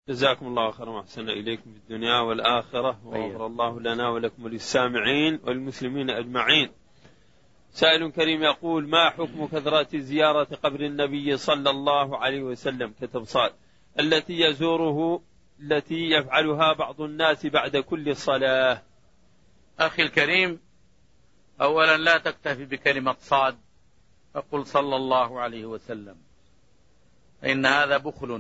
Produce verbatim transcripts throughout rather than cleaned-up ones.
جزاكم الله خيرا وأحسن إليكم في الدنيا والآخرة، وغفر الله لنا ولكم وللسامعين والمسلمين أجمعين. سائل كريم يقول: ما حكم كثرة زيارة قبر النبي صلى الله عليه وسلم كتبصال التي يزوره التي يفعلها بعض الناس بعد كل صلاة؟ أخي الكريم، أولا لا تكتفي بكلمة صاد فقل صلى الله عليه وسلم، إن هذا بخل.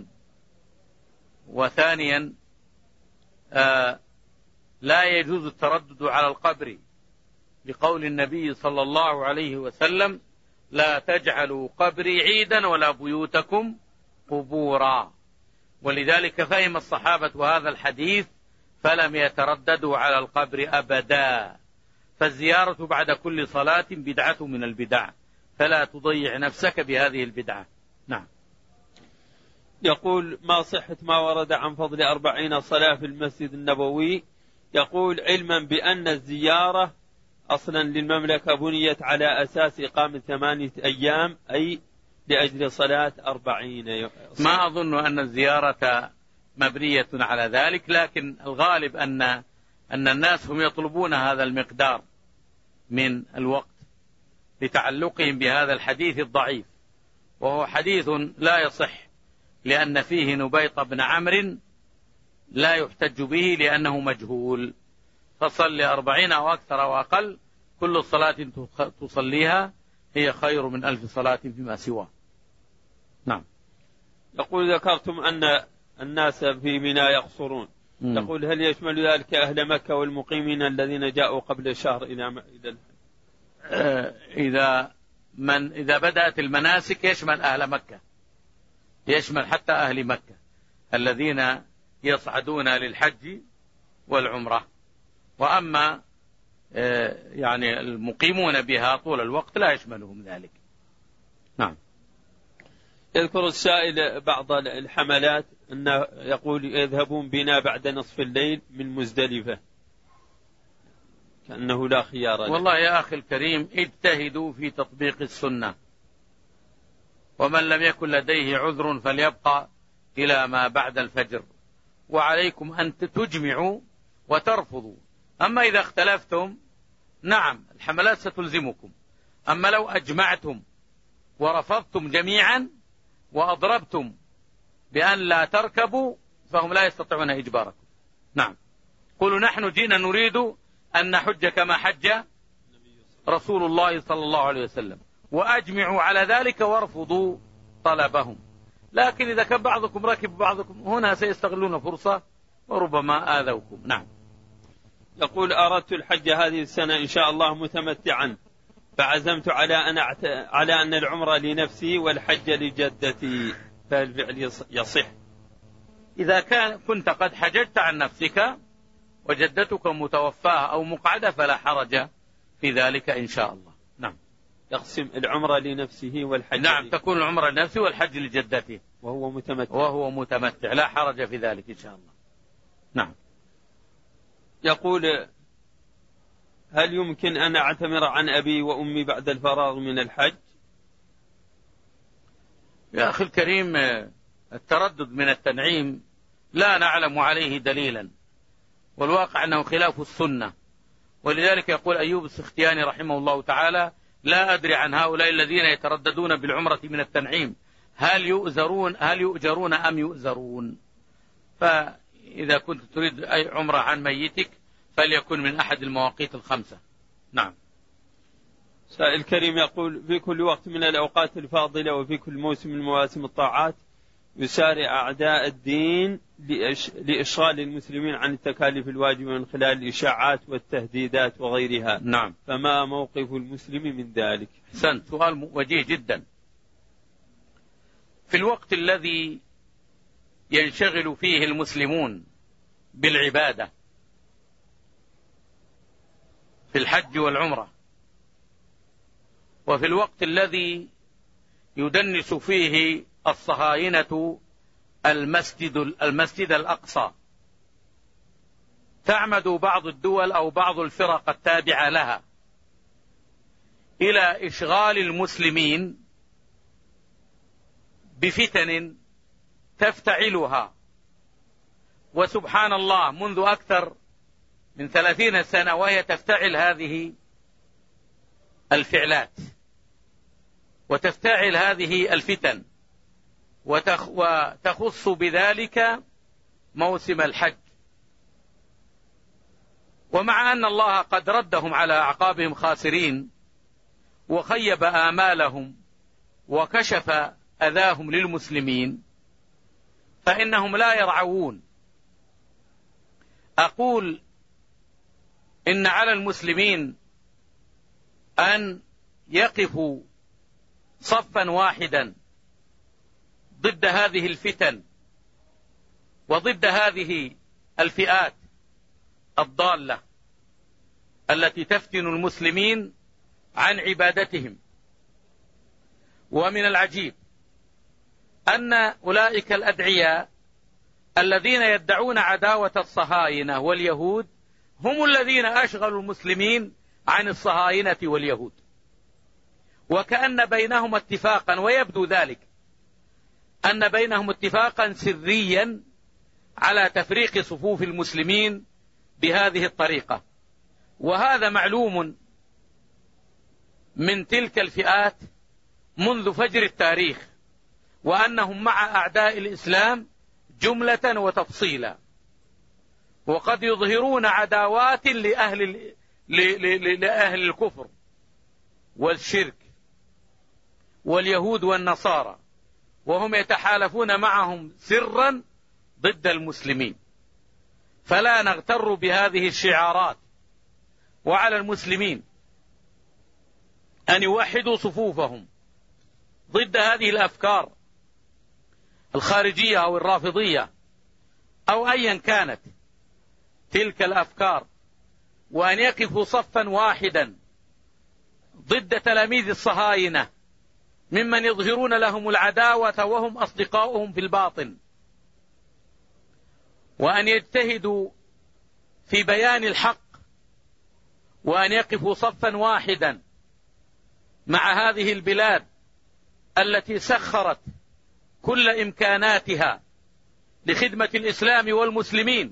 وثانيا آه لا يجوز التردد على القبر لقول النبي صلى الله عليه وسلم: لا تجعلوا قبري عيدا ولا بيوتكم قبورا. ولذلك فهم الصحابة هذا الحديث فلم يترددوا على القبر أبدا. فالزيارة بعد كل صلاة بدعة من البدع، فلا تضيع نفسك بهذه البدعة. نعم. يقول: ما صحة ما ورد عن فضل أربعين صلاة في المسجد النبوي؟ يقول: علما بأن الزيارة أصلا للمملكة بنيت على أساس إقامة ثمانية أيام، أي لأجل صلاة أربعين. ما أظن أن الزيارة مبنية على ذلك، لكن الغالب أن أن الناس هم يطلبون هذا المقدار من الوقت لتعلقهم بهذا الحديث الضعيف، وهو حديث لا يصح، لأن فيه نبيط بن عمرو لا يحتج به لأنه مجهول. فصل أربعين أو أكثر أو أقل، كل صلاة تصليها هي خير من ألف صلاة فيما سواه. نعم. يقول: ذكرتم أن الناس في منى يقصرون. م. يقول: هل يشمل ذلك أهل مكة والمقيمين الذين جاءوا قبل شهر إلى إلى آه إذا من إذا بدأت المناسك يشمل أهل مكة، يشمل حتى أهل مكة الذين يصعدون للحج والعمرة. وأما آه يعني المقيمون بها طول الوقت لا يشملهم ذلك. نعم. يذكر السائل بعض الحملات أنه يقول: يذهبون بنا بعد نصف الليل من مزدلفة، كأنه لا خيار له. والله يا أخي الكريم، اجتهدوا في تطبيق السنة، ومن لم يكن لديه عذر فليبقى إلى ما بعد الفجر، وعليكم أن تجمعوا وترفضوا. أما إذا اختلفتم نعم الحملات ستلزمكم، أما لو أجمعتم ورفضتم جميعا وأضربتم بأن لا تركبوا فهم لا يستطيعون إجباركم. نعم. قولوا: نحن جئنا نريد أن نحج كما حج رسول الله صلى الله عليه وسلم، وأجمعوا على ذلك وارفضوا طلبهم. لكن إذا كان بعضكم راكب بعضكم هنا سيستغلون فرصة وربما آذوكم. نعم. يقول: أردت الحج هذه السنة إن شاء الله متمتعا، فعزمت على أن أعت... على أن العمرة لنفسي والحج لجدتي، فالفعل يصح؟ إذا كان كنت قد حججت عن نفسك وجدتك متوفاة أو مقعدة فلا حرج في ذلك إن شاء الله. نعم. يقسم العمرة لنفسه والحج. نعم، تكون العمرة لنفسه والحج لجدته وهو متمتع. وهو متمتع لا حرج في ذلك إن شاء الله. نعم. يقول: هل يمكن أن أعتمر عن أبي وأمي بعد الفراغ من الحج؟ يا أخي الكريم، التردد من التنعيم لا نعلم عليه دليلا، والواقع أنه خلاف السنة. ولذلك يقول أيوب السختياني رحمه الله تعالى: لا أدري عن هؤلاء الذين يترددون بالعمرة من التنعيم هل يؤزرون هل يؤجرون أم يؤزرون. فإذا كنت تريد أي عمرة عن ميتك فليكن من أحد المواقيت الخمسة. نعم. سائل كريم يقول: في كل وقت من الأوقات الفاضلة وفي كل موسم من مواسم الطاعات يسارع أعداء الدين لإشغال المسلمين عن التكاليف الواجبة من خلال الإشاعات والتهديدات وغيرها. نعم. فما موقف المسلم من ذلك؟ حسن، سؤال وجيه جدا. في الوقت الذي ينشغل فيه المسلمون بالعبادة في الحج والعمرة، وفي الوقت الذي يدنس فيه الصهاينة المسجد المسجد الأقصى، تعمد بعض الدول أو بعض الفرق التابعة لها إلى إشغال المسلمين بفتن تفتعلها وسبحان الله منذ أكثر من ثلاثين سنة وهي تفتعل هذه الفعلات وتفتعل هذه الفتن وتخص بذلك موسم الحج. ومع أن الله قد ردهم على أعقابهم خاسرين وخيب آمالهم وكشف أذاهم للمسلمين فإنهم لا يرعون. أقول إن على المسلمين أن يقفوا صفا واحدا ضد هذه الفتن وضد هذه الفئات الضالة التي تفتن المسلمين عن عبادتهم. ومن العجيب أن أولئك الأدعياء الذين يدعون عداوة الصهاينة واليهود هم الذين أشغلوا المسلمين عن الصهاينة واليهود، وكأن بينهم اتفاقا، ويبدو ذلك أن بينهم اتفاقا سريا على تفريق صفوف المسلمين بهذه الطريقة. وهذا معلوم من تلك الفئات منذ فجر التاريخ، وأنهم مع أعداء الإسلام جملة وتفصيلا، وقد يظهرون عداوات لأهل, لأهل الكفر والشرك واليهود والنصارى، وهم يتحالفون معهم سرا ضد المسلمين. فلا نغتر بهذه الشعارات، وعلى المسلمين أن يوحدوا صفوفهم ضد هذه الأفكار الخارجية أو الرافضية أو أيا كانت تلك الأفكار، وأن يقفوا صفا واحدا ضد تلاميذ الصهاينة ممن يظهرون لهم العداوة وهم أصدقاؤهم في الباطن، وأن يجتهدوا في بيان الحق، وأن يقفوا صفا واحدا مع هذه البلاد التي سخرت كل إمكاناتها لخدمة الإسلام والمسلمين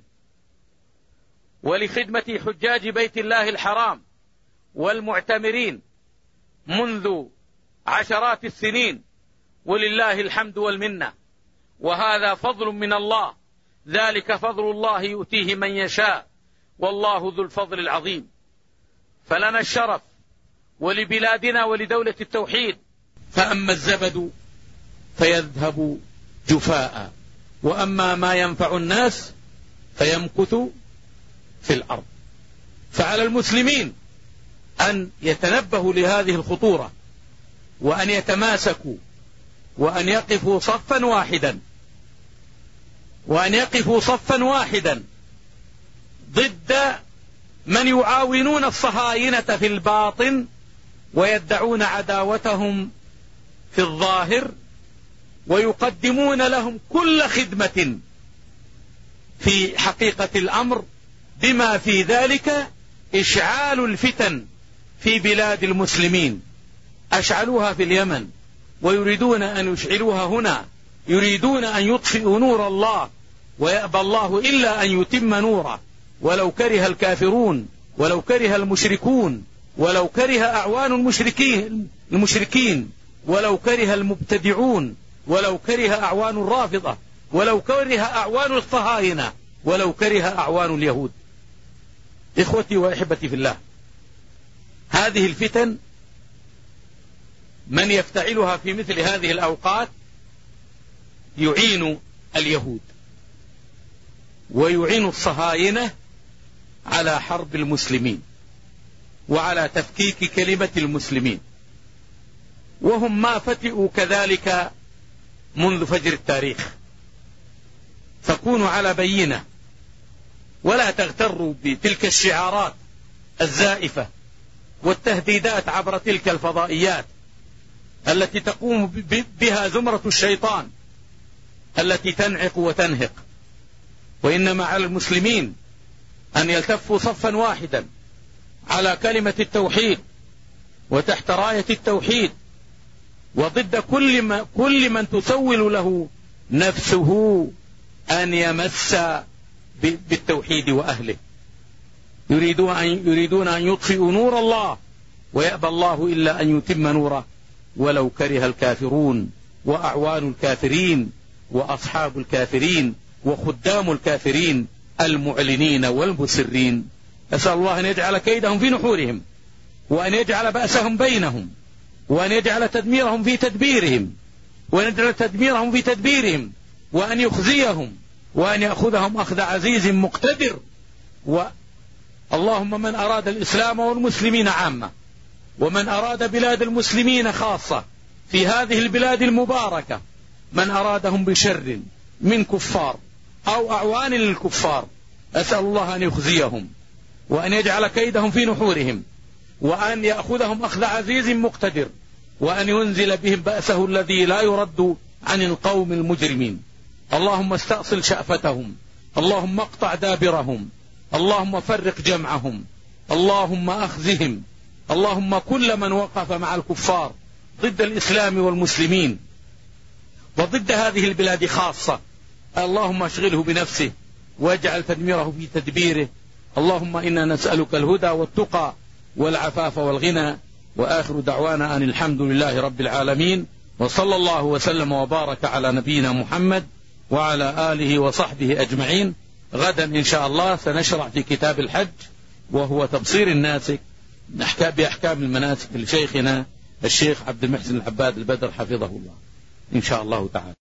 ولخدمة حجاج بيت الله الحرام والمعتمرين منذ عشرات السنين، ولله الحمد والمنة. وهذا فضل من الله، ذلك فضل الله يؤتيه من يشاء، والله ذو الفضل العظيم. فلنا الشرف ولبلادنا ولدولة التوحيد. فأما الزبد فيذهب جفاء، وأما ما ينفع الناس فيمكث في الأرض. فعلى المسلمين أن يتنبهوا لهذه الخطورة، وأن يتماسكوا، وأن يقفوا صفا واحدا وأن يقفوا صفا واحدا ضد من يعاونون الصهاينة في الباطن ويدعون عداوتهم في الظاهر، ويقدمون لهم كل خدمة في حقيقة الأمر، بما في ذلك إشعال الفتن في بلاد المسلمين. أشعلوها في اليمن ويريدون أن يشعلوها هنا، يريدون أن يطفئوا نور الله، ويأبى الله إلا أن يتم نوره، ولو كره الكافرون، ولو كره المشركون، ولو كره أعوان المشركين المشركين ولو كره المبتدعون، ولو كره أعوان الرافضة، ولو كره أعوان الصهاينة، ولو كره أعوان اليهود. إخوتي وأحبتي في الله، هذه الفتن من يفتعلها في مثل هذه الأوقات يعين اليهود ويعين الصهاينة على حرب المسلمين وعلى تفكيك كلمة المسلمين، وهم ما فتئوا كذلك منذ فجر التاريخ. فكونوا على بينة، ولا تغتروا بتلك الشعارات الزائفة والتهديدات عبر تلك الفضائيات التي تقوم بها زمرة الشيطان التي تنعق وتنهق. وإنما على المسلمين أن يلتفوا صفا واحدا على كلمة التوحيد وتحت راية التوحيد، وضد كل, ما كل من تسول له نفسه أن يمس بالتوحيد وأهله. يريدون أن, يريدون أن يطفئوا نور الله ويأبى الله إلا أن يتم نوره ولو كره الكافرون وأعوان الكافرين وأصحاب الكافرين وخدام الكافرين المعلنين والمسرين. أسأل الله أن يجعل كيدهم في نحورهم، وأن يجعل بأسهم بينهم، وأن يجعل تدميرهم في تدبيرهم، وأن يجعل تدميرهم في تدبيرهم، وأن يخزيهم، وأن يأخذهم أخذ عزيز مقتدر. اللهم من أراد الإسلام والمسلمين عامة، ومن أراد بلاد المسلمين خاصة في هذه البلاد المباركة، من أرادهم بشر من كفار أو أعوان للكفار، أسأل الله أن يخزيهم، وأن يجعل كيدهم في نحورهم، وأن يأخذهم أخذ عزيز مقتدر، وأن ينزل بهم بأسه الذي لا يرد عن القوم المجرمين. اللهم استأصل شأفتهم، اللهم اقطع دابرهم، اللهم فرق جمعهم، اللهم أخزهم، اللهم كل من وقف مع الكفار ضد الإسلام والمسلمين وضد هذه البلاد خاصة، اللهم اشغله بنفسه واجعل تدميره في تدبيره. اللهم إنا نسألك الهدى والتقى والعفاف والغنى. وآخر دعوانا أن الحمد لله رب العالمين، وصلى الله وسلم وبارك على نبينا محمد وعلى آله وصحبه أجمعين. غدا إن شاء الله سنشرع في كتاب الحج، وهو تبصير الناسك بأحكام المناسك لشيخنا الشيخ عبد المحسن العباد البدر حفظه الله إن شاء الله تعالى.